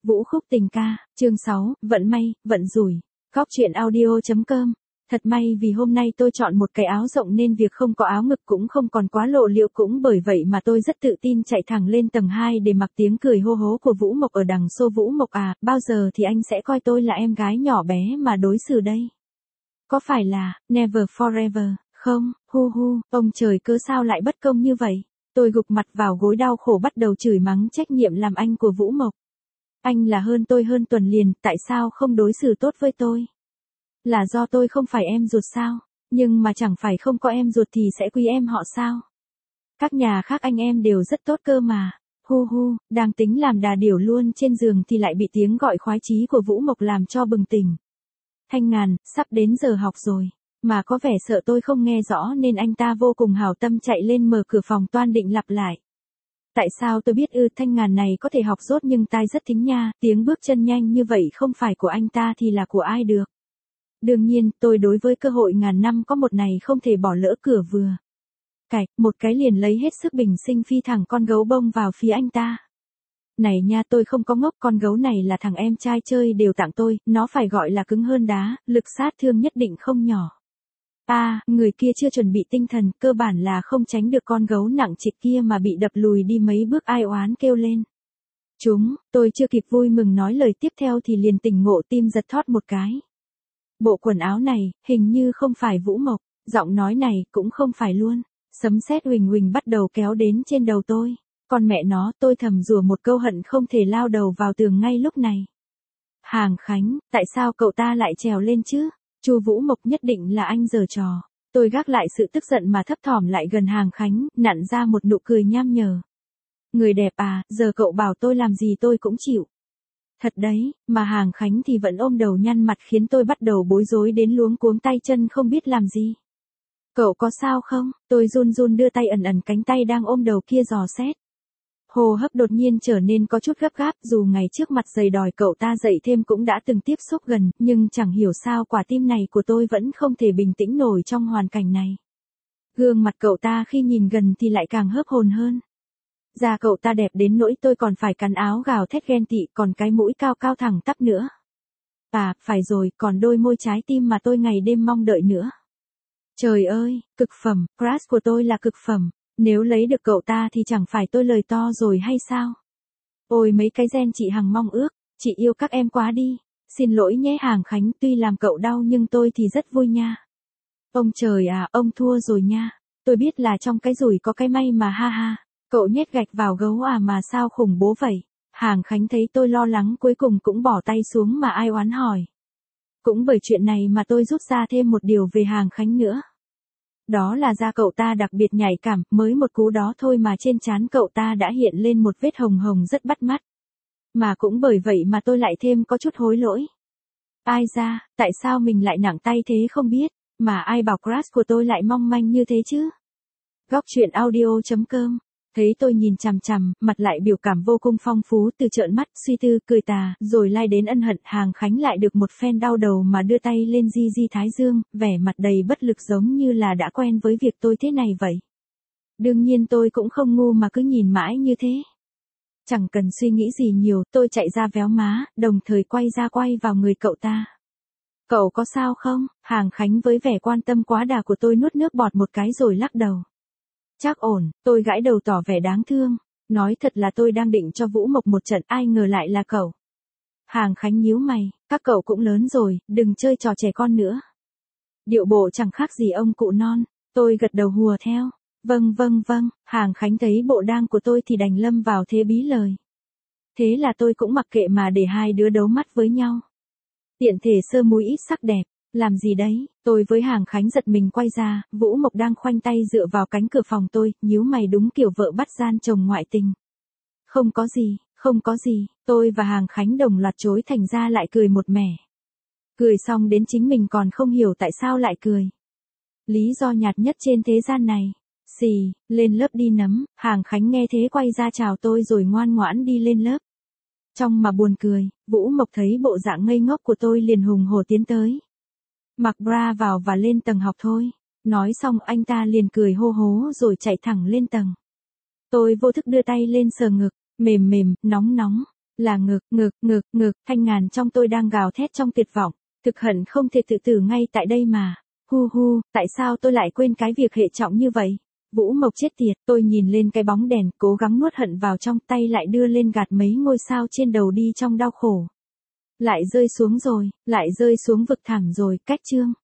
Vũ Khúc tình ca, chương 6, vận may, vận rủi. Góc truyện audio.com. Thật may vì hôm nay tôi chọn một cái áo rộng nên việc không có áo ngực cũng không còn quá lộ liễu, cũng bởi vậy mà tôi rất tự tin chạy thẳng lên tầng 2 để mặc tiếng cười hô hố của Vũ Mộc ở đằng sau. Vũ Mộc à, bao giờ thì anh sẽ coi tôi là em gái nhỏ bé mà đối xử đây? Có phải là, never forever, không, hu hu, ông trời cớ sao lại bất công như vậy? Tôi gục mặt vào gối đau khổ bắt đầu chửi mắng trách nhiệm làm anh của Vũ Mộc. Anh là hơn tôi hơn tuần liền, tại sao không đối xử tốt với tôi? Là do tôi không phải em ruột sao? Nhưng mà chẳng phải không có em ruột thì sẽ quý em họ sao? Các nhà khác anh em đều rất tốt cơ mà. Hu hu, đang tính làm đà điểu luôn trên giường thì lại bị tiếng gọi khoái chí của Vũ Mộc làm cho bừng tỉnh. Thanh Ngàn, sắp đến giờ học rồi. Mà có vẻ sợ tôi không nghe rõ nên anh ta vô cùng hảo tâm chạy lên mở cửa phòng, toan định lặp lại. Tại sao tôi biết Thanh Ngàn này có thể học dốt nhưng tai rất thính nha, tiếng bước chân nhanh như vậy không phải của anh ta thì là của ai được. Đương nhiên, tôi đối với cơ hội ngàn năm có một này không thể bỏ lỡ, cửa vừa cạch, một cái liền lấy hết sức bình sinh phi thẳng con gấu bông vào phía anh ta. Này nha, tôi không có ngốc, con gấu này là thằng em trai chơi đều tặng tôi, nó phải gọi là cứng hơn đá, lực sát thương nhất định không nhỏ. Người kia chưa chuẩn bị tinh thần, cơ bản là không tránh được con gấu nặng trịch kia mà bị đập lùi đi mấy bước, ai oán kêu lên. Tôi chưa kịp vui mừng nói lời tiếp theo thì liền tỉnh ngộ, tim giật thót một cái. Bộ quần áo này, hình như không phải Vũ Mộc, giọng nói này cũng không phải luôn. Sấm sét huỳnh huỳnh bắt đầu kéo đến trên đầu tôi. Con mẹ nó, tôi thầm rủa một câu hận không thể lao đầu vào tường ngay lúc này. Hàng Khánh, tại sao cậu ta lại trèo lên chứ? Chu Vũ Mộc nhất định là anh giở trò. Tôi gác lại sự tức giận mà thấp thỏm lại gần Hàng Khánh, nặn ra một nụ cười nham nhở. Người đẹp à, giờ cậu bảo tôi làm gì tôi cũng chịu. Thật đấy, mà Hàng Khánh thì vẫn ôm đầu nhăn mặt khiến tôi bắt đầu bối rối đến luống cuống tay chân không biết làm gì. Cậu có sao không? Tôi run run đưa tay ẩn ẩn cánh tay đang ôm đầu kia dò xét. Hô hấp đột nhiên trở nên có chút gấp gáp, dù ngày trước mặt dày đòi cậu ta dậy thêm cũng đã từng tiếp xúc gần, nhưng chẳng hiểu sao quả tim này của tôi vẫn không thể bình tĩnh nổi trong hoàn cảnh này. Gương mặt cậu ta khi nhìn gần thì lại càng hớp hồn hơn. Da cậu ta đẹp đến nỗi tôi còn phải cắn áo gào thét ghen tị, còn cái mũi cao cao thẳng tắp nữa. Phải rồi, còn đôi môi trái tim mà tôi ngày đêm mong đợi nữa. Trời ơi, cực phẩm, crush của tôi là cực phẩm. Nếu lấy được cậu ta thì chẳng phải tôi lời to rồi hay sao? Ôi mấy cái gen chị Hằng mong ước, chị yêu các em quá đi. Xin lỗi nhé Hàng Khánh, tuy làm cậu đau nhưng tôi thì rất vui nha. Ông trời à, ông thua rồi nha. Tôi biết là trong cái rủi có cái may mà, ha ha. Cậu nhét gạch vào gấu à, mà sao khủng bố vậy? Hàng Khánh thấy tôi lo lắng cuối cùng cũng bỏ tay xuống mà ai oán hỏi. Cũng bởi chuyện này mà tôi rút ra thêm một điều về Hàng Khánh nữa. Đó là da cậu ta đặc biệt nhạy cảm, mới một cú đó thôi mà trên trán cậu ta đã hiện lên một vết hồng hồng rất bắt mắt. Mà cũng bởi vậy mà tôi lại thêm có chút hối lỗi. Ai ra, tại sao mình lại nặng tay thế không biết, mà ai bảo crush của tôi lại mong manh như thế chứ? Góc truyện audio.com. Thấy tôi nhìn chằm chằm, mặt lại biểu cảm vô cùng phong phú, từ trợn mắt, suy tư, cười tà, rồi lai đến ân hận, Hàng Khánh lại được một phen đau đầu mà đưa tay lên di thái dương, vẻ mặt đầy bất lực giống như là đã quen với việc tôi thế này vậy. Đương nhiên tôi cũng không ngu mà cứ nhìn mãi như thế. Chẳng cần suy nghĩ gì nhiều, tôi chạy ra véo má, đồng thời quay vào người cậu ta. Cậu có sao không? Hàng Khánh với vẻ quan tâm quá đà của tôi nuốt nước bọt một cái rồi lắc đầu. Chắc ổn, tôi gãi đầu tỏ vẻ đáng thương. Nói thật là tôi đang định cho Vũ Mộc một trận, ai ngờ lại là cậu. Hàng Khánh nhíu mày, các cậu cũng lớn rồi, đừng chơi trò trẻ con nữa. Điệu bộ chẳng khác gì ông cụ non. Tôi gật đầu hùa theo. Vâng. Hàng Khánh thấy bộ đang của tôi thì đành lâm vào thế bí lời. Thế là tôi cũng mặc kệ mà để hai đứa đấu mắt với nhau. Tiện thể sơ múi ít sắc đẹp. Làm gì đấy? Tôi với Hàng Khánh giật mình quay ra, Vũ Mộc đang khoanh tay dựa vào cánh cửa phòng tôi, nhíu mày đúng kiểu vợ bắt gian chồng ngoại tình. Không có gì, tôi và Hàng Khánh đồng loạt chối thành ra lại cười một mẻ. Cười xong đến chính mình còn không hiểu tại sao lại cười. Lý do nhạt nhất trên thế gian này. Lên lớp đi nấm, Hàng Khánh nghe thế quay ra chào tôi rồi ngoan ngoãn đi lên lớp. Trong mà buồn cười, Vũ Mộc thấy bộ dạng ngây ngốc của tôi liền hùng hổ tiến tới. Mặc bra vào và lên tầng học thôi. Nói xong anh ta liền cười hô hố rồi chạy thẳng lên tầng. Tôi vô thức đưa tay lên sờ ngực, mềm, nóng. Là ngược, thanh ngàn trong tôi đang gào thét trong tuyệt vọng, thực hận không thể tự tử ngay tại đây mà. Hu, tại sao tôi lại quên cái việc hệ trọng như vậy? Vũ Mộc chết tiệt, tôi nhìn lên cái bóng đèn, cố gắng nuốt hận vào trong, tay lại đưa lên gạt mấy ngôi sao trên đầu đi trong đau khổ. Lại rơi xuống rồi, lại rơi xuống vực thẳm rồi, cách chương.